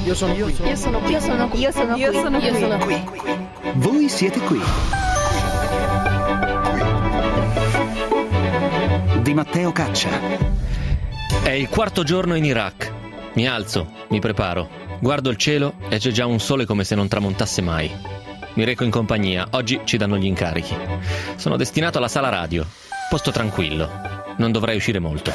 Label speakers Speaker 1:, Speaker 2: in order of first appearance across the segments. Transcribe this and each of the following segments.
Speaker 1: Io sono qui.
Speaker 2: Io sono qui. Io sono qui. Io sono qui. Io sono qui. Io sono qui.
Speaker 3: Voi siete qui. Di Matteo Caccia.
Speaker 4: È il quarto giorno in Iraq. Mi alzo, mi preparo, guardo il cielo e c'è già un sole come se non tramontasse mai. Mi reco in compagnia, oggi ci danno gli incarichi. Sono destinato alla sala radio, posto tranquillo, non dovrei uscire molto.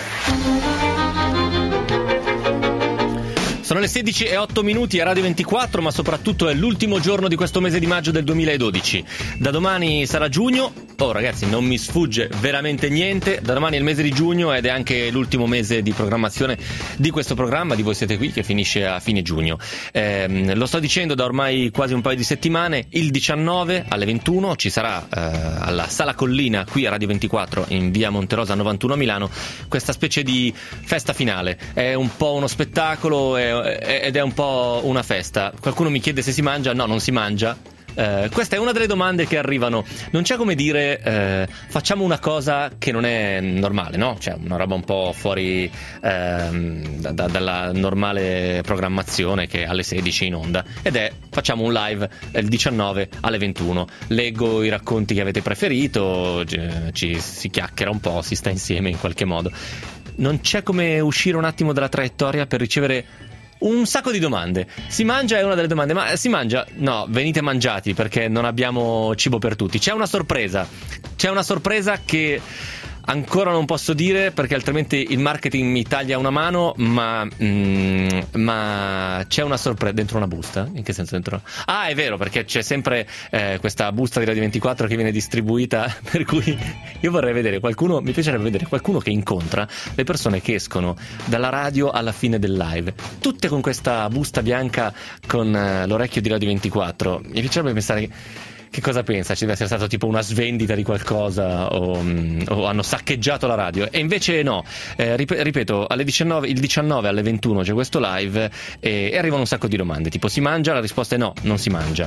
Speaker 4: Sono le 16:08 a Radio 24, ma soprattutto è l'ultimo giorno di questo mese di maggio del 2012. Da domani sarà giugno. Oh ragazzi, non mi sfugge veramente niente. Da domani è il mese di giugno ed è anche l'ultimo mese di programmazione di questo programma, di Voi Siete Qui, che finisce a fine giugno. Lo sto dicendo da ormai quasi un paio di settimane. Il 19 alle 21 ci sarà alla Sala Collina, qui a Radio 24, in via Monterosa 91 a Milano, questa specie di festa finale. È un po' uno spettacolo ed è un po' una festa. Qualcuno mi chiede se si mangia. No, non si mangia. Questa è una delle domande che arrivano. Non c'è come dire facciamo una cosa che non è normale, no? Cioè una roba un po' fuori dalla normale programmazione che è alle 16 in onda, ed è facciamo un live il 19 alle 21. Leggo i racconti che avete preferito, ci si chiacchiera un po', si sta insieme in qualche modo. Non c'è come uscire un attimo dalla traiettoria per ricevere un sacco di domande. Si mangia è una delle domande. Ma si mangia? No, venite mangiati perché non abbiamo cibo per tutti. C'è una sorpresa che ancora non posso dire perché altrimenti il marketing mi taglia una mano, ma c'è una sorpresa dentro una busta. In che senso dentro? Ah, è vero, perché c'è sempre questa busta di Radio 24 che viene distribuita, per cui io vorrei vedere qualcuno, mi piacerebbe vedere qualcuno che incontra le persone che escono dalla radio alla fine del live, tutte con questa busta bianca con l'orecchio di Radio 24. Mi piacerebbe pensare che cosa pensa? Ci deve essere stato tipo una svendita di qualcosa o hanno saccheggiato la radio? E invece no, ripeto, il 19 alle 21 c'è questo live e arrivano un sacco di domande, tipo si mangia? La risposta è no, non si mangia.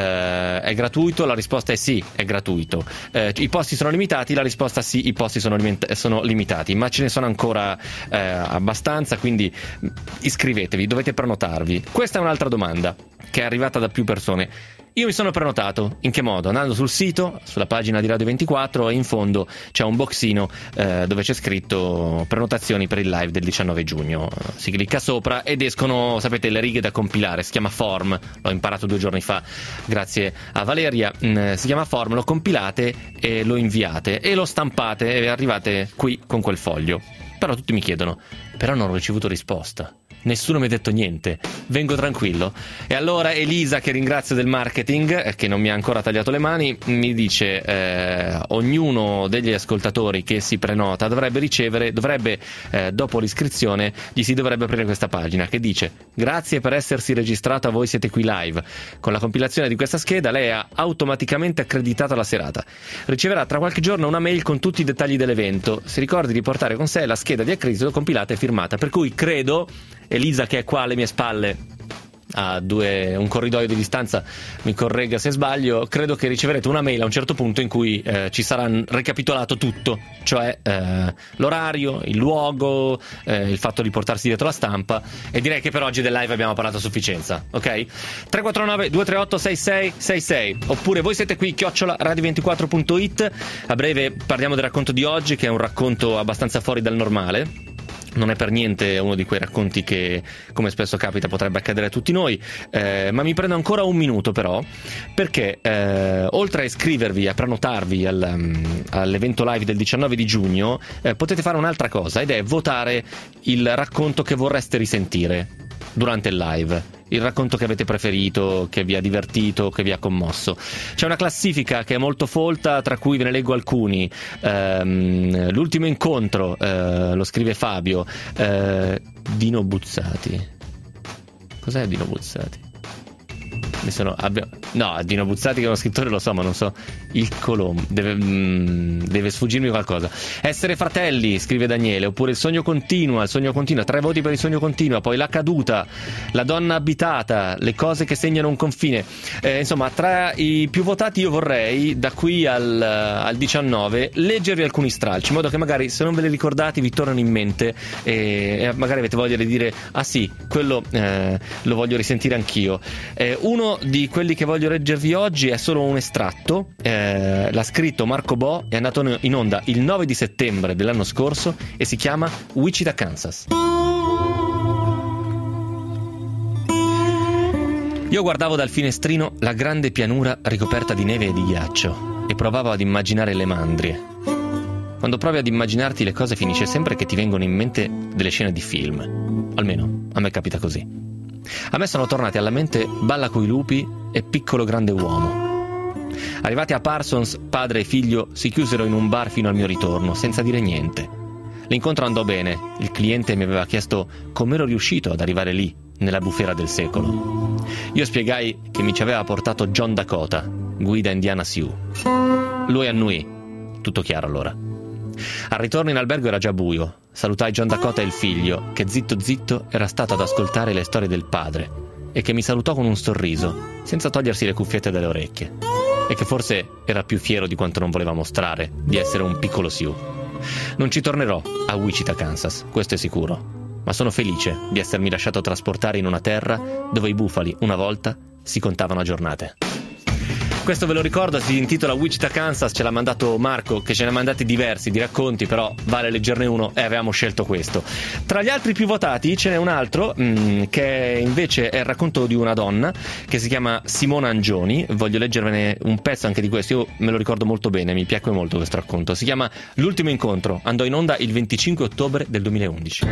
Speaker 4: È gratuito? La risposta è sì, è gratuito. I posti sono limitati? La risposta sì, i posti sono limitati, ma ce ne sono ancora abbastanza, quindi iscrivetevi, dovete prenotarvi. Questa è un'altra domanda che è arrivata da più persone. Io mi sono prenotato. In che modo? Andando sul sito, sulla pagina di Radio 24, e in fondo c'è un boxino dove c'è scritto prenotazioni per il live del 19 giugno. Si clicca sopra ed escono, sapete, le righe da compilare. Si chiama form, l'ho imparato 2 giorni fa grazie a Valeria. Si chiama form, lo compilate e lo inviate e lo stampate e arrivate qui con quel foglio. Però tutti mi chiedono, però non ho ricevuto risposta. Nessuno mi ha detto niente, vengo tranquillo. E allora Elisa, che ringrazio del marketing, che non mi ha ancora tagliato le mani, mi dice ognuno degli ascoltatori che si prenota dovrebbe dopo l'iscrizione gli si dovrebbe aprire questa pagina che dice: grazie per essersi registrato a Voi Siete Qui live. Con la compilazione di questa scheda lei ha automaticamente accreditato la serata. Riceverà tra qualche giorno una mail con tutti i dettagli dell'evento. Si ricordi di portare con sé la scheda di accredito compilata e firmata. Per cui credo, Elisa, che è qua alle mie spalle a un corridoio di distanza, mi corregga se sbaglio, credo che riceverete una mail a un certo punto in cui ci sarà ricapitolato tutto, cioè l'orario, il luogo, il fatto di portarsi dietro la stampa. E direi che per oggi del live abbiamo parlato a sufficienza, ok? 349 238 6666 oppure Voi Siete Qui @radio24.it. A breve parliamo del racconto di oggi, che è un racconto abbastanza fuori dal normale. Non è per niente uno di quei racconti che, come spesso capita, potrebbe accadere a tutti noi, ma mi prendo ancora un minuto però, perché oltre a iscrivervi, a prenotarvi all'evento live del 19 di giugno, potete fare un'altra cosa, ed è votare il racconto che vorreste risentire durante il live, il racconto che avete preferito, che vi ha divertito, che vi ha commosso. C'è una classifica che è molto folta, tra cui ve ne leggo alcuni. L'ultimo incontro, lo scrive Fabio. Dino Buzzati. Cos'è Dino Buzzati? No, Dino Buzzati che è uno scrittore lo so, ma non so il Colombo. Deve sfuggirmi qualcosa. Essere fratelli, scrive Daniele. Oppure il sogno continua. 3 voti per il sogno continua. Poi la caduta, la donna abitata, le cose che segnano un confine. Insomma, tra i più votati io vorrei, da qui al 19, leggervi alcuni stralci, in modo che magari, se non ve li ricordate, vi tornano in mente e magari avete voglia di dire: ah sì, quello lo voglio risentire anch'io. Uno di quelli che voglio leggervi oggi è solo un estratto. L'ha scritto Marco Bo, è andato in onda il 9 di settembre dell'anno scorso e si chiama Wichita, Kansas. Io guardavo dal finestrino la grande pianura ricoperta di neve e di ghiaccio e provavo ad immaginare le mandrie. Quando provi ad immaginarti le cose finisce sempre che ti vengono in mente delle scene di film. Almeno a me capita così. A me sono tornati alla mente Balla coi lupi e Piccolo grande uomo. Arrivati a Parsons, padre e figlio si chiusero in un bar fino al mio ritorno, senza dire niente. L'incontro andò bene. Il cliente mi aveva chiesto come ero riuscito ad arrivare lì, nella bufera del secolo. Io spiegai che mi ci aveva portato John Dakota, guida indiana Sioux. Lui annui. Tutto chiaro allora. Al ritorno in albergo era già buio. Salutai John Dakota e il figlio, che zitto zitto era stato ad ascoltare le storie del padre e che mi salutò con un sorriso, senza togliersi le cuffiette dalle orecchie, e che forse era più fiero di quanto non voleva mostrare di essere un piccolo Sioux. Non ci tornerò a Wichita, Kansas, questo è sicuro, ma sono felice di essermi lasciato trasportare in una terra dove i bufali una volta si contavano a giornate. Questo ve lo ricordo, si intitola Wichita, Kansas, ce l'ha mandato Marco, che ce ne ha mandati diversi di racconti, però vale leggerne uno e avevamo scelto questo. Tra gli altri più votati ce n'è un altro che invece è il racconto di una donna che si chiama Simona Angioni. Voglio leggervene un pezzo anche di questo, io me lo ricordo molto bene, mi piacque molto questo racconto. Si chiama L'ultimo incontro, andò in onda il 25 ottobre del 2011.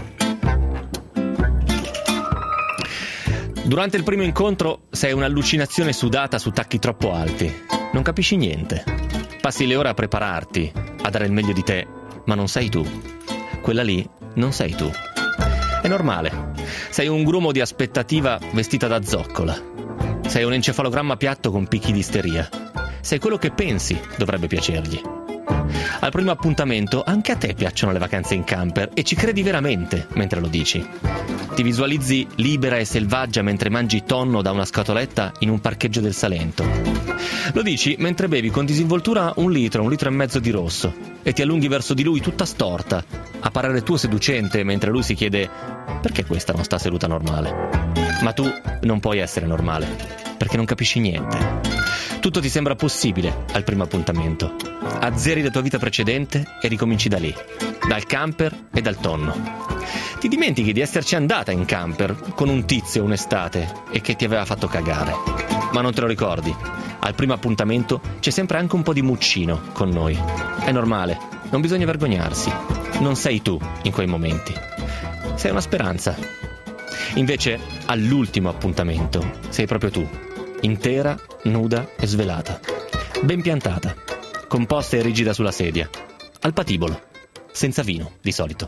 Speaker 4: Durante il primo incontro sei un'allucinazione sudata su tacchi troppo alti. Non capisci niente. Passi le ore a prepararti, a dare il meglio di te, ma non sei tu. Quella lì non sei tu. È normale. Sei un grumo di aspettativa vestita da zoccola. Sei un encefalogramma piatto con picchi di isteria. Sei quello che pensi dovrebbe piacergli. Al primo appuntamento anche a te piacciono le vacanze in camper e ci credi veramente mentre lo dici. Ti visualizzi libera e selvaggia mentre mangi tonno da una scatoletta in un parcheggio del Salento. Lo dici mentre bevi con disinvoltura un litro e mezzo di rosso e ti allunghi verso di lui tutta storta, a parere tuo seducente mentre lui si chiede: perché questa non sta seduta normale? Ma tu non puoi essere normale, perché non capisci niente. Tutto ti sembra possibile al primo appuntamento. Azzeri la tua vita precedente e ricominci da lì, dal camper e dal tonno. Ti dimentichi di esserci andata in camper con un tizio un'estate e che ti aveva fatto cagare. Ma non te lo ricordi. Al primo appuntamento c'è sempre anche un po' di muccino con noi. È normale, non bisogna vergognarsi. Non sei tu in quei momenti. Sei una speranza. Invece, all'ultimo appuntamento, sei proprio tu. Intera, nuda e svelata. Ben piantata. Composta e rigida sulla sedia. Al patibolo. Senza vino, di solito.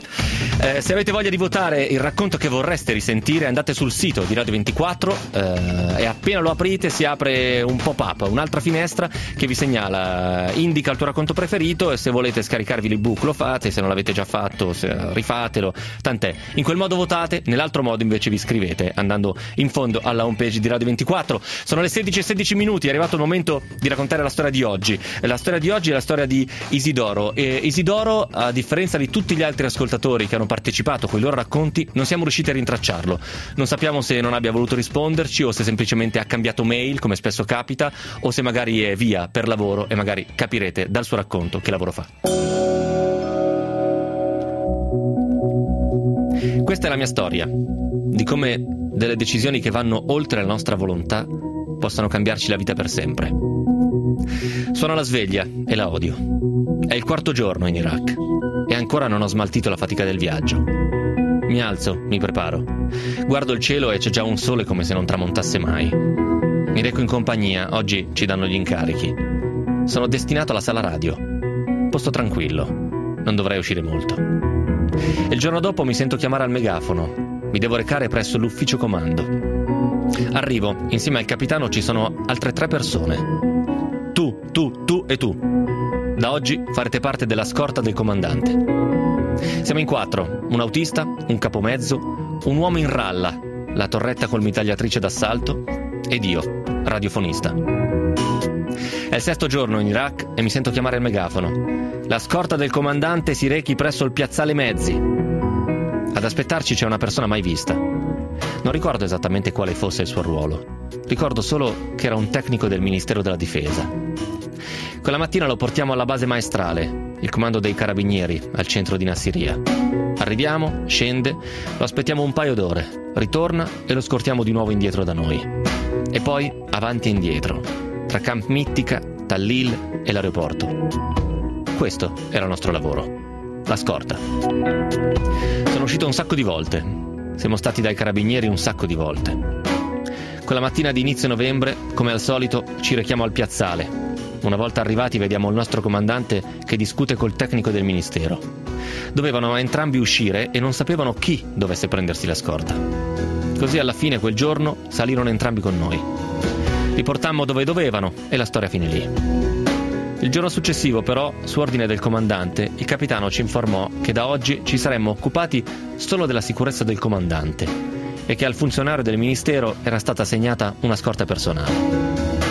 Speaker 4: Se avete voglia di votare il racconto che vorreste risentire, andate sul sito di Radio 24 e appena lo aprite si apre un pop-up, un'altra finestra che vi segnala, indica il tuo racconto preferito, e se volete scaricarvi l'ebook lo fate, se non l'avete già fatto rifatelo, tant'è. In quel modo votate, nell'altro modo invece vi iscrivete andando in fondo alla homepage di Radio 24. Sono le 16:16 minuti, è arrivato il momento di raccontare la storia di oggi. La storia di oggi è la storia di Isidoro, e Isidoro, a differenza di tutti gli altri ascoltatori che hanno partecipato con i loro racconti, non siamo riusciti a rintracciarlo. Non sappiamo se non abbia voluto risponderci o se semplicemente ha cambiato mail, come spesso capita, o se magari è via per lavoro, e magari capirete dal suo racconto che lavoro fa. Questa è la mia storia, di come delle decisioni che vanno oltre la nostra volontà possano cambiarci la vita per sempre. Suona la sveglia e la odio. È il 4º giorno in Iraq e ancora non ho smaltito la fatica del viaggio. Mi alzo, mi preparo. Guardo il cielo e c'è già un sole come se non tramontasse mai. Mi reco in compagnia, oggi ci danno gli incarichi. Sono destinato alla sala radio. Posto tranquillo, non dovrei uscire molto. E il giorno dopo mi sento chiamare al megafono. mi devo recare presso l'ufficio comando. Arrivo, insieme al capitano ci sono altre 3 persone. Tu e tu. Da oggi farete parte della scorta del comandante. Siamo in 4, un autista, un capomezzo, un uomo in ralla, la torretta col mitragliatrice d'assalto ed io, radiofonista. È il 6° giorno in Iraq e mi sento chiamare il megafono. La scorta del comandante si rechi presso il piazzale mezzi. Ad aspettarci c'è una persona mai vista. Non ricordo esattamente quale fosse il suo ruolo. Ricordo solo che era un tecnico del Ministero della Difesa. Quella mattina lo portiamo alla base maestrale, il comando dei carabinieri, al centro di Nassiriya. Arriviamo, scende, lo aspettiamo un paio d'ore, ritorna e lo scortiamo di nuovo indietro da noi. E poi avanti e indietro, tra Camp Mittica, Tallil e l'aeroporto. Questo era il nostro lavoro, la scorta. Sono uscito un sacco di volte, siamo stati dai carabinieri un sacco di volte. Quella mattina di inizio novembre, come al solito, ci rechiamo al piazzale. Una volta arrivati vediamo il nostro comandante che discute col tecnico del ministero. Dovevano entrambi uscire e non sapevano chi dovesse prendersi la scorta. Così alla fine quel giorno salirono entrambi con noi. Li portammo dove dovevano e la storia finì lì. Il giorno successivo però, su ordine del comandante, il capitano ci informò che da oggi ci saremmo occupati solo della sicurezza del comandante e che al funzionario del ministero era stata assegnata una scorta personale.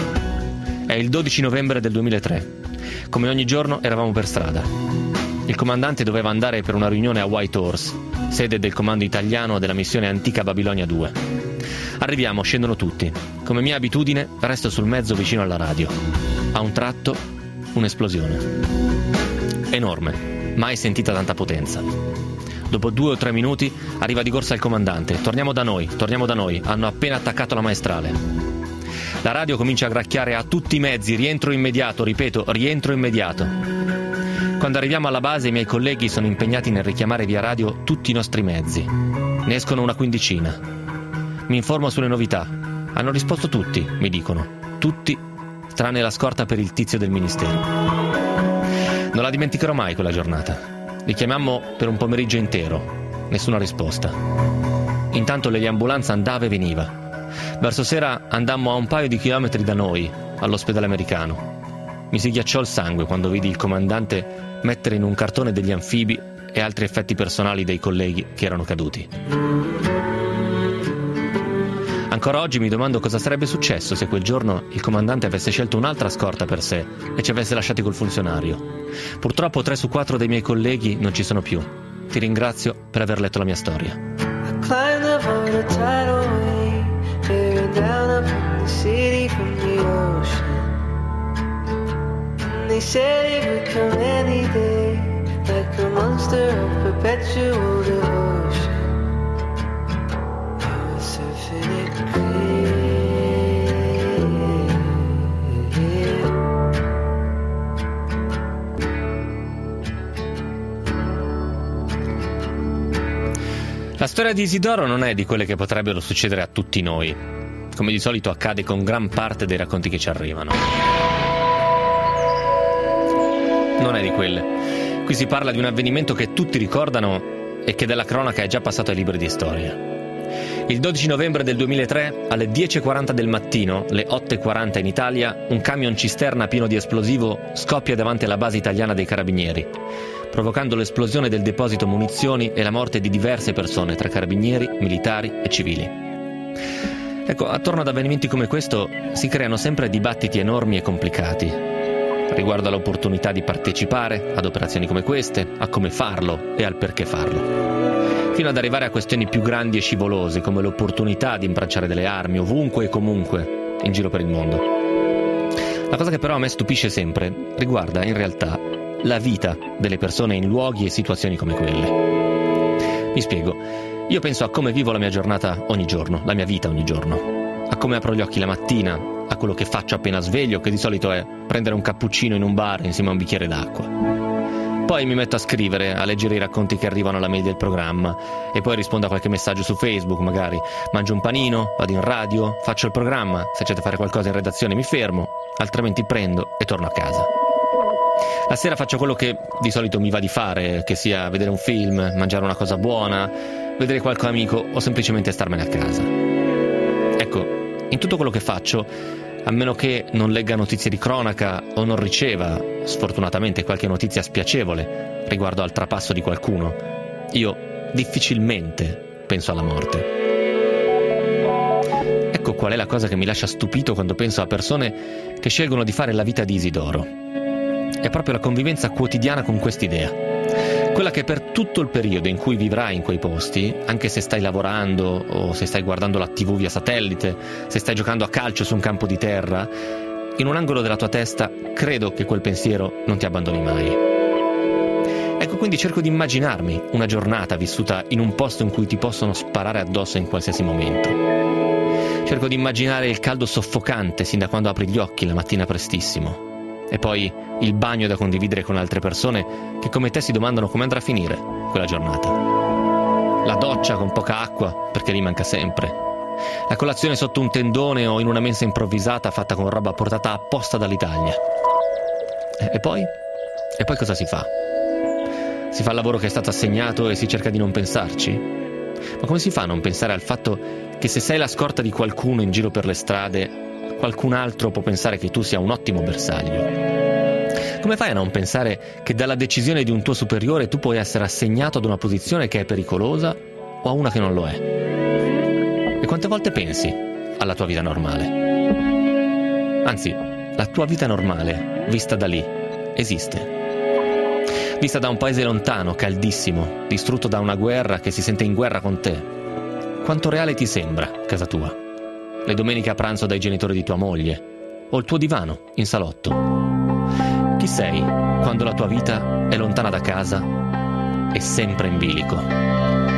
Speaker 4: È il 12 novembre del 2003. Come ogni giorno eravamo per strada. Il comandante doveva andare per una riunione a Whitehorse, sede del comando italiano della missione Antica Babilonia 2. Arriviamo, scendono tutti. Come mia abitudine, resto sul mezzo vicino alla radio. A un tratto, un'esplosione. Enorme, mai sentita tanta potenza. Dopo 2 o 3 minuti arriva di corsa il comandante. Torniamo da noi, hanno appena attaccato la maestrale. La radio comincia a gracchiare a tutti i mezzi, rientro immediato, ripeto, rientro immediato. Quando arriviamo alla base i miei colleghi sono impegnati nel richiamare via radio tutti i nostri mezzi. Ne escono una 15. Mi informo sulle novità. Hanno risposto tutti, mi dicono. Tutti, tranne la scorta per il tizio del ministero. Non la dimenticherò mai quella giornata. Li chiamammo per un pomeriggio intero. Nessuna risposta. Intanto l'eliambulanza andava e veniva. Verso sera andammo a un paio di chilometri da noi, all'ospedale americano. Mi si ghiacciò il sangue quando vidi il comandante mettere in un cartone degli anfibi e altri effetti personali dei colleghi che erano caduti. Ancora oggi mi domando cosa sarebbe successo se quel giorno il comandante avesse scelto un'altra scorta per sé e ci avesse lasciati col funzionario. Purtroppo 3 su 4 dei miei colleghi non ci sono più. Ti ringrazio per aver letto la mia storia.
Speaker 1: Bearing down upon the city from the ocean. And they said it would come any day, like a monster of perpetual devotion. I was surfing it clear.
Speaker 4: La storia di Isidoro non è di quelle che potrebbero succedere a tutti noi, come di solito accade con gran parte dei racconti che ci arrivano. Non è di quelle. Qui si parla di un avvenimento che tutti ricordano e che della cronaca è già passato ai libri di storia. Il 12 novembre del 2003, alle 10:40 del mattino, le 8:40 in Italia, un camion cisterna pieno di esplosivo scoppia davanti alla base italiana dei carabinieri, provocando l'esplosione del deposito munizioni e la morte di diverse persone, tra carabinieri, militari e civili. Ecco, attorno ad avvenimenti come questo si creano sempre dibattiti enormi e complicati, riguardo all'opportunità di partecipare ad operazioni come queste, a come farlo e al perché farlo, fino ad arrivare a questioni più grandi e scivolose, come l'opportunità di imbracciare delle armi ovunque e comunque in giro per il mondo. La cosa che però a me stupisce sempre riguarda in realtà la vita delle persone in luoghi e situazioni come quelle. Mi spiego. Io penso a come vivo la mia giornata ogni giorno, la mia vita ogni giorno, a come apro gli occhi la mattina, a quello che faccio appena sveglio, che di solito è prendere un cappuccino in un bar insieme a un bicchiere d'acqua. Poi mi metto a scrivere, a leggere i racconti che arrivano alla mail del programma e poi rispondo a qualche messaggio su Facebook, magari mangio un panino, vado in radio, faccio il programma, se c'è da fare qualcosa in redazione mi fermo, altrimenti prendo e torno a casa. La sera faccio quello che di solito mi va di fare, che sia vedere un film, mangiare una cosa buona, vedere qualche amico o semplicemente starmene a casa. Ecco, in tutto quello che faccio, a meno che non legga notizie di cronaca o non riceva, sfortunatamente, qualche notizia spiacevole riguardo al trapasso di qualcuno, io difficilmente penso alla morte. Ecco qual è la cosa che mi lascia stupito quando penso a persone che scelgono di fare la vita di Isidoro. È proprio la convivenza quotidiana con quest'idea. Quella che per tutto il periodo in cui vivrai in quei posti, anche se stai lavorando o se stai guardando la TV via satellite, se stai giocando a calcio su un campo di terra, in un angolo della tua testa credo che quel pensiero non ti abbandoni mai. Ecco, quindi cerco di immaginarmi una giornata vissuta in un posto in cui ti possono sparare addosso in qualsiasi momento. Cerco di immaginare il caldo soffocante sin da quando apri gli occhi la mattina prestissimo. E poi il bagno da condividere con altre persone che come te si domandano come andrà a finire quella giornata. La doccia con poca acqua, perché lì manca sempre. La colazione sotto un tendone o in una mensa improvvisata fatta con roba portata apposta dall'Italia. E poi? E poi cosa si fa? Si fa il lavoro che è stato assegnato e si cerca di non pensarci? Ma come si fa a non pensare al fatto che se sei la scorta di qualcuno in giro per le strade, qualcun altro può pensare che tu sia un ottimo bersaglio? Come fai a non pensare che dalla decisione di un tuo superiore tu puoi essere assegnato ad una posizione che è pericolosa o a una che non lo è? E quante volte pensi alla tua vita normale? Anzi, la tua vita normale, vista da lì, esiste. Vista da un paese lontano, caldissimo, distrutto da una guerra che si sente in guerra con te. Quanto reale ti sembra casa tua? Le domeniche a pranzo dai genitori di tua moglie, o il tuo divano in salotto. Chi sei quando la tua vita è lontana da casa e sempre in bilico?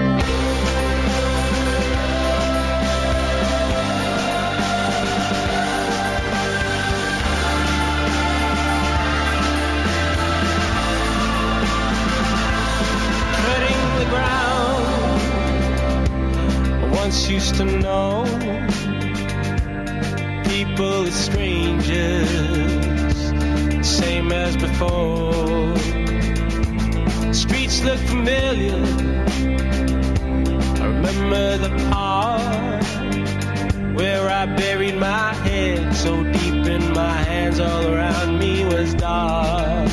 Speaker 5: Used to know people as strangers, same as before. Streets look familiar. I remember the part where I buried my head so deep in my hands, all around me was dark.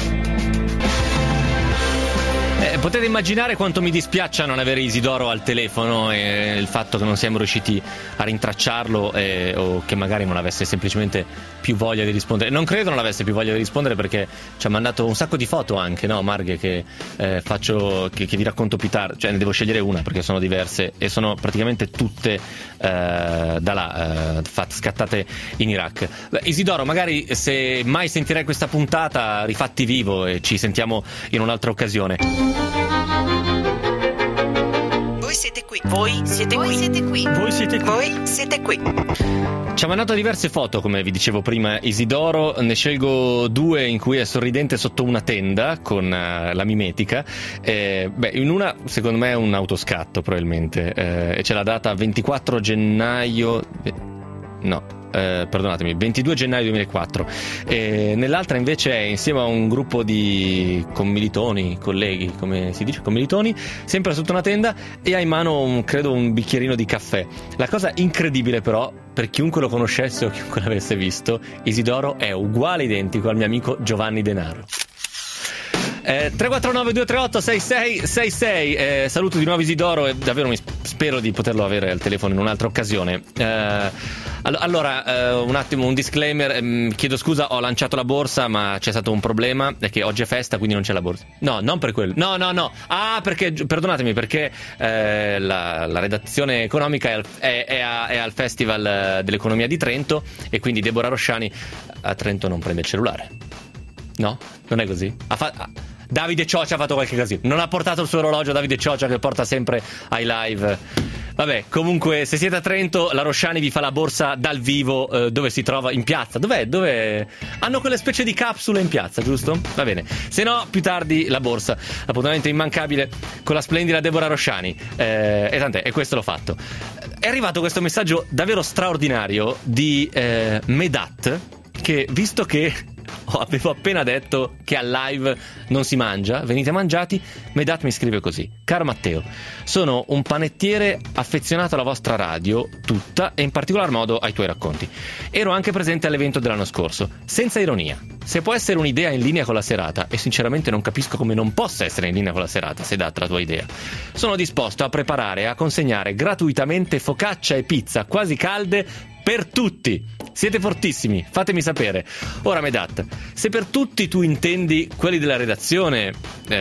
Speaker 4: Potete immaginare quanto mi dispiaccia non avere Isidoro al telefono e il fatto che non siamo riusciti a rintracciarlo o che magari non avesse semplicemente più voglia di rispondere. Non credo non avesse più voglia di rispondere perché ci ha mandato un sacco di foto anche, no Marghe, che vi racconto più tardi. Cioè ne devo scegliere una perché sono diverse e sono praticamente tutte da là scattate in Iraq. Beh, Isidoro, magari se mai sentirai questa puntata rifatti vivo e ci sentiamo in un'altra occasione.
Speaker 6: Voi siete qui. Voi siete qui. Voi siete qui.
Speaker 4: Voi siete qui.
Speaker 6: Voi siete qui.
Speaker 4: Ci ha mandato diverse foto, come vi dicevo prima Isidoro. Ne scelgo due in cui è sorridente sotto una tenda con la mimetica. In una secondo me è un autoscatto probabilmente, e c'è la data 24 gennaio perdonatemi, 22 gennaio 2004. Nell'altra invece è insieme a un gruppo di commilitoni, colleghi, come si dice, commilitoni, sempre sotto una tenda, e ha in mano credo un bicchierino di caffè. La cosa incredibile però, per chiunque lo conoscesse o chiunque l'avesse visto, Isidoro è uguale, identico al mio amico Giovanni Denaro. 349 238 6666. Saluto di nuovo Isidoro e davvero spero di poterlo avere al telefono in un'altra occasione. Allora, un attimo, un disclaimer, chiedo scusa, ho lanciato la borsa ma c'è stato un problema, è che oggi è festa quindi non c'è la borsa. No, non per quello, no, perché, perdonatemi, perché la redazione economica è al Festival dell'Economia di Trento e quindi Deborah Rosciani a Trento non prende il cellulare. No? Non è così? Davide Cioccia ha fatto qualche casino. Non ha portato il suo orologio, Davide Cioccia, che porta sempre ai live. Vabbè, comunque, se siete a Trento, la Rosciani vi fa la borsa dal vivo, dove si trova in piazza. Dov'è? Hanno quelle specie di capsule in piazza, giusto? Va bene. Se no, più tardi la borsa. Appuntamento immancabile con la splendida Deborah Rosciani. E tant'è, e questo l'ho fatto. È arrivato questo messaggio davvero straordinario di Medat, che, visto che avevo appena detto che al live non si mangia, venite mangiati. Medat mi scrive così: caro Matteo, sono un panettiere affezionato alla vostra radio tutta e in particolar modo ai tuoi racconti. Ero anche presente all'evento dell'anno scorso, senza ironia. Se può essere un'idea in linea con la serata, e sinceramente non capisco come non possa essere in linea con la serata, se data la tua idea, sono disposto a preparare e a consegnare gratuitamente focaccia e pizza quasi calde per tutti. Siete fortissimi, fatemi sapere. Ora Medat, se per tutti tu intendi quelli della redazione,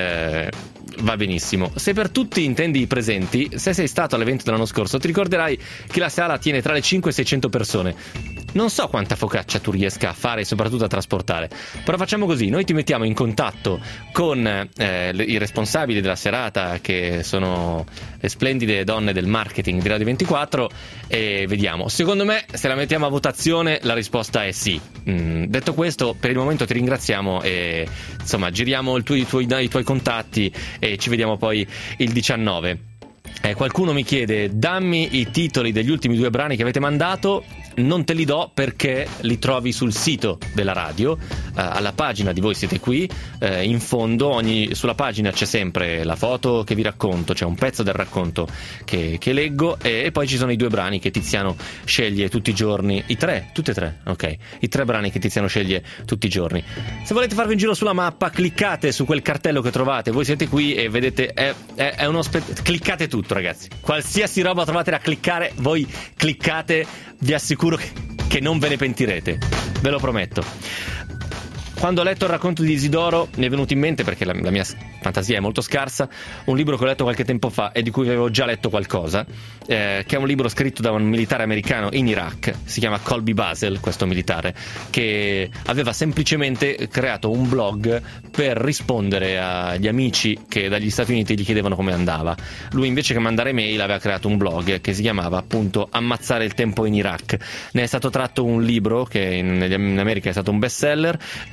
Speaker 4: va benissimo. Se per tutti intendi i presenti, se sei stato all'evento dell'anno scorso ti ricorderai che la sala tiene tra le 5 e 600 persone. Non so quanta focaccia tu riesca a fare e soprattutto a trasportare, però facciamo così: noi ti mettiamo in contatto con i responsabili della serata, che sono le splendide donne del marketing di Radio 24, e vediamo. Secondo me, se la mettiamo a votazione, la risposta è sì. Detto questo, per il momento ti ringraziamo e insomma giriamo i tuoi contatti e ci vediamo poi il 19. Qualcuno mi chiede: dammi i titoli degli ultimi 2 brani che avete mandato. Non te li do perché li trovi sul sito della radio, alla pagina di Voi Siete Qui. In fondo sulla pagina c'è sempre la foto che vi racconto, c'è un pezzo del racconto che leggo, e poi ci sono i 2 brani che Tiziano sceglie tutti i giorni. Tutti e tre, ok. I 3 brani che Tiziano sceglie tutti i giorni. Se volete farvi un giro sulla mappa, cliccate su quel cartello che trovate Voi Siete Qui e vedete, è uno cliccate tutto, ragazzi. Qualsiasi roba trovate da cliccare, voi cliccate, vi assicuro che non ve ne pentirete, ve lo prometto. Quando ho letto il racconto di Isidoro mi è venuto in mente, perché la mia fantasia è molto scarsa, un libro che ho letto qualche tempo fa e di cui avevo già letto qualcosa, che è un libro scritto da un militare americano in Iraq. Si chiama Colby Basel, questo militare, che aveva semplicemente creato un blog per rispondere agli amici che dagli Stati Uniti gli chiedevano come andava. Lui, invece che mandare mail, aveva creato un blog che si chiamava appunto Ammazzare il tempo in Iraq. Ne è stato tratto un libro che in America è stato un bestseller.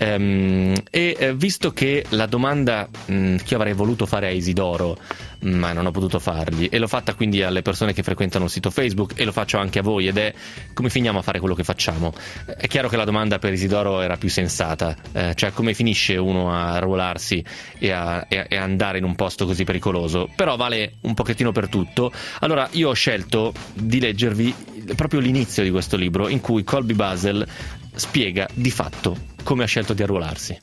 Speaker 4: E visto che la domanda che io avrei voluto fare a Isidoro, ma non ho potuto fargli, e l'ho fatta quindi alle persone che frequentano il sito Facebook, e lo faccio anche a voi, ed è: come finiamo a fare quello che facciamo? È chiaro che la domanda per Isidoro era più sensata, cioè come finisce uno a arruolarsi e andare in un posto così pericoloso, però vale un pochettino per tutto. Allora io ho scelto di leggervi proprio l'inizio di questo libro, in cui Colby Basel spiega di fatto come ha scelto di arruolarsi.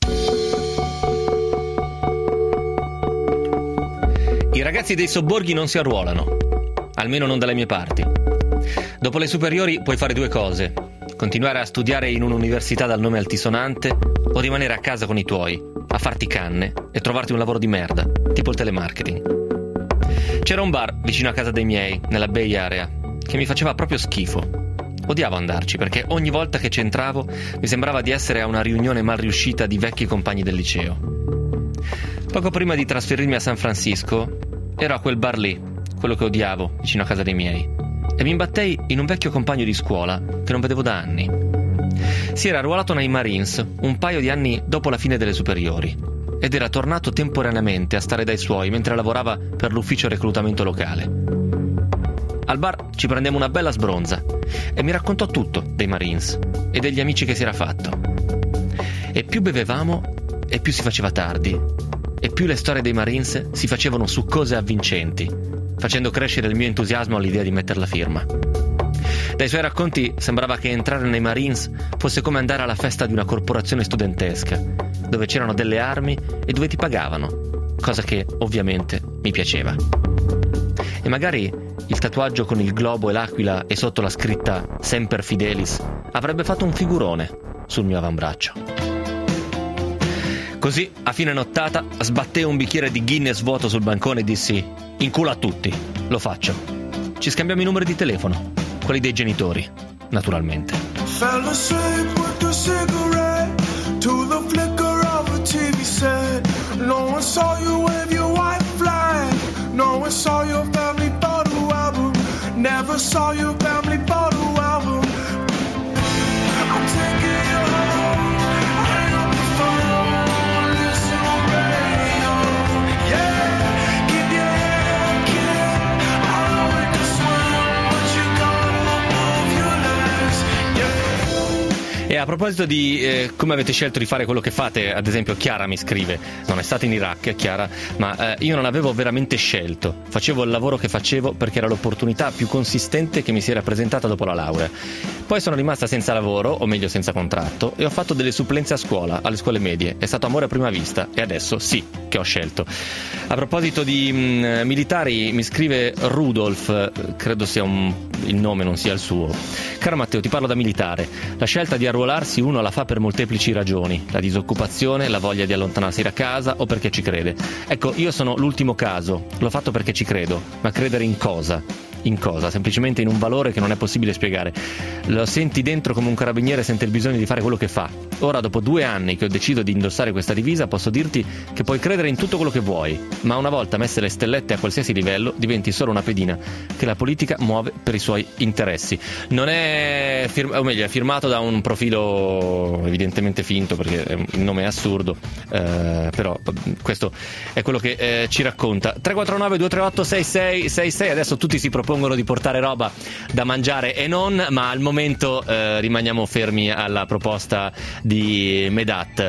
Speaker 4: I ragazzi dei sobborghi non si arruolano, almeno non dalle mie parti. Dopo le superiori puoi fare 2 cose: continuare a studiare in un'università dal nome altisonante, o rimanere a casa con i tuoi, a farti canne e trovarti un lavoro di merda, tipo il telemarketing. C'era un bar vicino a casa dei miei, nella Bay Area, che mi faceva proprio schifo. Odiavo andarci perché ogni volta che c'entravo mi sembrava di essere a una riunione mal riuscita di vecchi compagni del liceo. Poco prima di trasferirmi a San Francisco ero a quel bar lì, quello che odiavo, vicino a casa dei miei, e mi imbattei in un vecchio compagno di scuola che non vedevo da anni. Si era arruolato nei Marines un paio di anni dopo la fine delle superiori ed era tornato temporaneamente a stare dai suoi mentre lavorava per l'ufficio reclutamento locale. Al bar ci prendemmo una bella sbronza e mi raccontò tutto dei Marines e degli amici che si era fatto. E più bevevamo e più si faceva tardi, e più le storie dei Marines si facevano succose e avvincenti, facendo crescere il mio entusiasmo all'idea di metter la firma. Dai suoi racconti sembrava che entrare nei Marines fosse come andare alla festa di una corporazione studentesca, dove c'erano delle armi e dove ti pagavano, cosa che ovviamente mi piaceva. E magari il tatuaggio con il globo e l'aquila e sotto la scritta Semper Fidelis avrebbe fatto un figurone sul mio avambraccio. Così, a fine nottata, sbattei un bicchiere di Guinness vuoto sul bancone e dissi: in culo a tutti, lo faccio. Ci scambiamo i numeri di telefono, quelli dei genitori, naturalmente.
Speaker 7: Fell asleep with the cigarette to the flicker of a TV set. No one saw you wave your white flag. No one saw your family photo album. Never saw your family photo album. I'm taking you home. Hang up the phone. Listen on radio. Yeah, keep your head up, kid. I know we can swim, but you gotta move your legs. Yeah.
Speaker 4: E A proposito di come avete scelto di fare quello che fate, ad esempio Chiara mi scrive: non è stata in Iraq, Chiara, ma io non avevo veramente scelto, facevo il lavoro che facevo perché era l'opportunità più consistente che mi si era presentata dopo la laurea. Poi sono rimasta senza lavoro, o meglio senza contratto, e ho fatto delle supplenze a scuola, alle scuole medie. È stato amore a prima vista e adesso sì che ho scelto. A proposito di militari, mi scrive Rudolf, credo sia il nome, non sia il suo. Caro Matteo, ti parlo da militare. La scelta di arruolarsi uno la fa per molteplici ragioni: la disoccupazione, la voglia di allontanarsi da casa o perché ci crede. Ecco, io sono l'ultimo caso, l'ho fatto perché ci credo, ma credere in cosa? In cosa? Semplicemente in un valore che non è possibile spiegare. Lo senti dentro come un carabiniere sente il bisogno di fare quello che fa. Ora, dopo 2 anni che ho deciso di indossare questa divisa, posso dirti che puoi credere in tutto quello che vuoi, ma una volta messe le stellette a qualsiasi livello diventi solo una pedina che la politica muove per i suoi interessi. Non è o meglio, è firmato da un profilo evidentemente finto, perché il nome è assurdo, però questo è quello che ci racconta. 349 238 6666. Adesso tutti si propongono di portare roba da mangiare e non, ma al momento rimaniamo fermi alla proposta di Medat.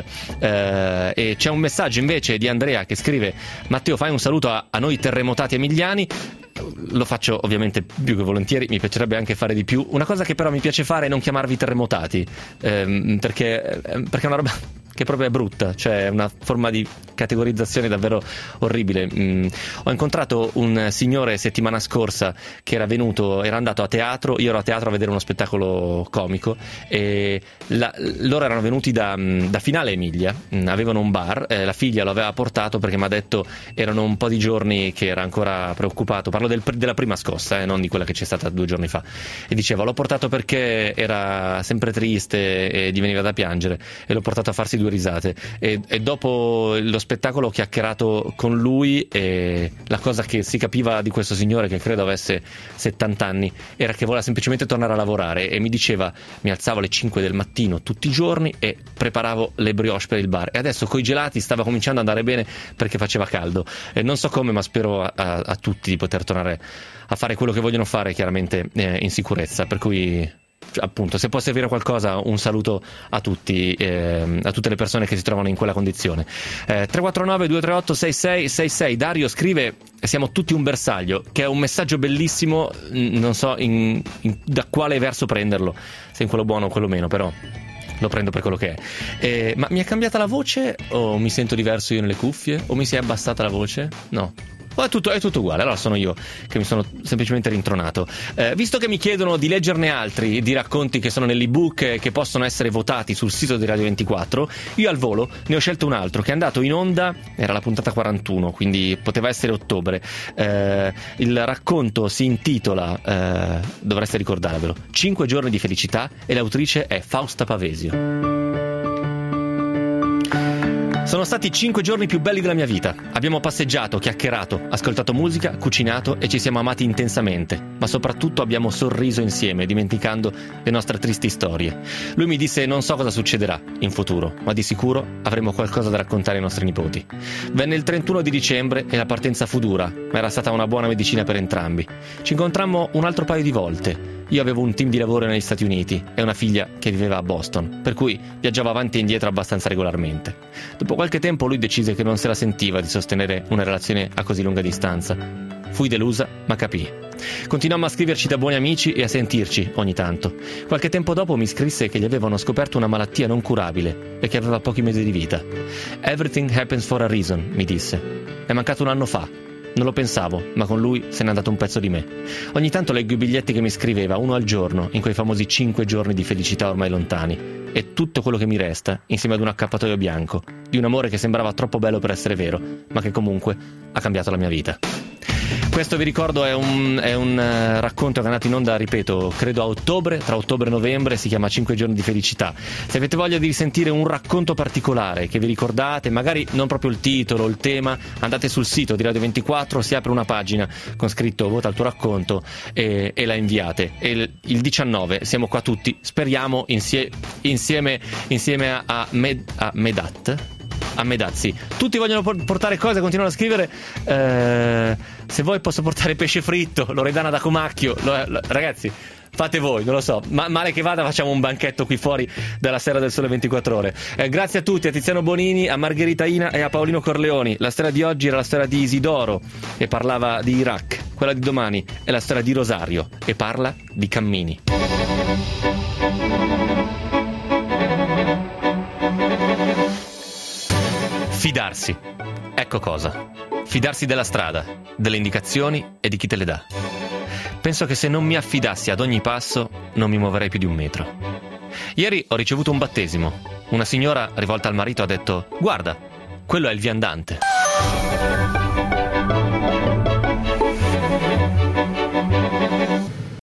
Speaker 4: E c'è un messaggio invece di Andrea che scrive: Matteo, fai un saluto a noi terremotati emiliani. Lo faccio ovviamente più che volentieri, mi piacerebbe anche fare di più. Una cosa che però mi piace fare è non chiamarvi terremotati, perché è una roba che proprio è brutta, cioè è una forma di categorizzazione davvero orribile. Ho incontrato un signore settimana scorsa che era andato a teatro, io ero a teatro a vedere uno spettacolo comico, e loro erano venuti da Finale Emilia, avevano un bar, la figlia lo aveva portato perché mi ha detto erano un po' di giorni che era ancora preoccupato, parlo della prima scossa, non di quella che c'è stata 2 giorni fa, e diceva l'ho portato perché era sempre triste e gli veniva da piangere, e l'ho portato a farsi 2 risate, e dopo lo spettacolo ho chiacchierato con lui, e la cosa che si capiva di questo signore, che credo avesse 70 anni, era che voleva semplicemente tornare a lavorare, e mi diceva: mi alzavo alle 5 del mattino tutti i giorni e preparavo le brioche per il bar, e adesso coi gelati stava cominciando ad andare bene perché faceva caldo, e non so come, ma spero a tutti di poter tornare a fare quello che vogliono fare, chiaramente in sicurezza, per cui appunto, se può servire a qualcosa, un saluto a tutti, a tutte le persone che si trovano in quella condizione. 349 238 6666. Dario scrive: siamo tutti un bersaglio, che è un messaggio bellissimo, non so da quale verso prenderlo, se in quello buono o quello meno, però lo prendo per quello che è. Ma mi è cambiata la voce, o mi sento diverso io nelle cuffie, o mi si è abbassata la voce? No, è tutto uguale, allora sono io che mi sono semplicemente rintronato. Visto che mi chiedono di leggerne altri di racconti che sono nell'ebook, che possono essere votati sul sito di Radio 24, io al volo ne ho scelto un altro che è andato in onda, era la puntata 41, quindi poteva essere ottobre. Il racconto si intitola, dovreste ricordarvelo, 5 giorni di felicità, e l'autrice è Fausta Pavesio. Sono stati 5 giorni più belli della mia vita. Abbiamo passeggiato, chiacchierato, ascoltato musica, cucinato e ci siamo amati intensamente, ma soprattutto abbiamo sorriso insieme, dimenticando le nostre tristi storie. Lui mi disse: non so cosa succederà in futuro, ma di sicuro avremo qualcosa da raccontare ai nostri nipoti. Venne il 31 di dicembre e la partenza fu dura, ma era stata una buona medicina per entrambi. Ci incontrammo un altro paio di volte. Io avevo un team di lavoro negli Stati Uniti e una figlia che viveva a Boston, per cui viaggiavo avanti e indietro abbastanza regolarmente. Dopo qualche tempo lui decise che non se la sentiva di sostenere una relazione a così lunga distanza. Fui delusa, ma capii. Continuammo a scriverci da buoni amici e a sentirci ogni tanto. Qualche tempo dopo mi scrisse che gli avevano scoperto una malattia non curabile e che aveva pochi mesi di vita. Everything happens for a reason, mi disse. È mancato 1 anno fa. Non lo pensavo, ma con lui se n'è andato un pezzo di me. Ogni tanto leggo i biglietti che mi scriveva, 1 al giorno, in quei famosi 5 giorni di felicità ormai lontani. E tutto quello che mi resta, insieme ad un accappatoio bianco, di un amore che sembrava troppo bello per essere vero, ma che comunque ha cambiato la mia vita. Questo, vi ricordo, è un racconto che è andato in onda, ripeto, credo a ottobre, tra ottobre e novembre, si chiama 5 giorni di felicità. Se avete voglia di risentire un racconto particolare che vi ricordate, magari non proprio il titolo, il tema, andate sul sito di Radio 24, si apre una pagina con scritto vota il tuo racconto e la inviate. E il 19 siamo qua tutti, speriamo insieme a Medat. a Medazzi. Tutti vogliono portare cose, continuano a scrivere. Se vuoi posso portare pesce fritto, Loredana da Comacchio. Ragazzi, fate voi, non lo so. Male che vada, facciamo un banchetto qui fuori dalla Stella del Sole 24 Ore. Grazie a tutti, a Tiziano Bonini, a Margherita Ina e a Paolino Corleoni. La storia di oggi era la storia di Isidoro e parlava di Iraq. Quella di domani è la storia di Rosario e parla di cammini. Fidarsi. Ecco cosa. Fidarsi della strada, delle indicazioni e di chi te le dà. Penso che se non mi affidassi ad ogni passo, non mi muoverei più di 1 metro. Ieri ho ricevuto un battesimo. Una signora rivolta al marito ha detto: guarda, quello è il viandante.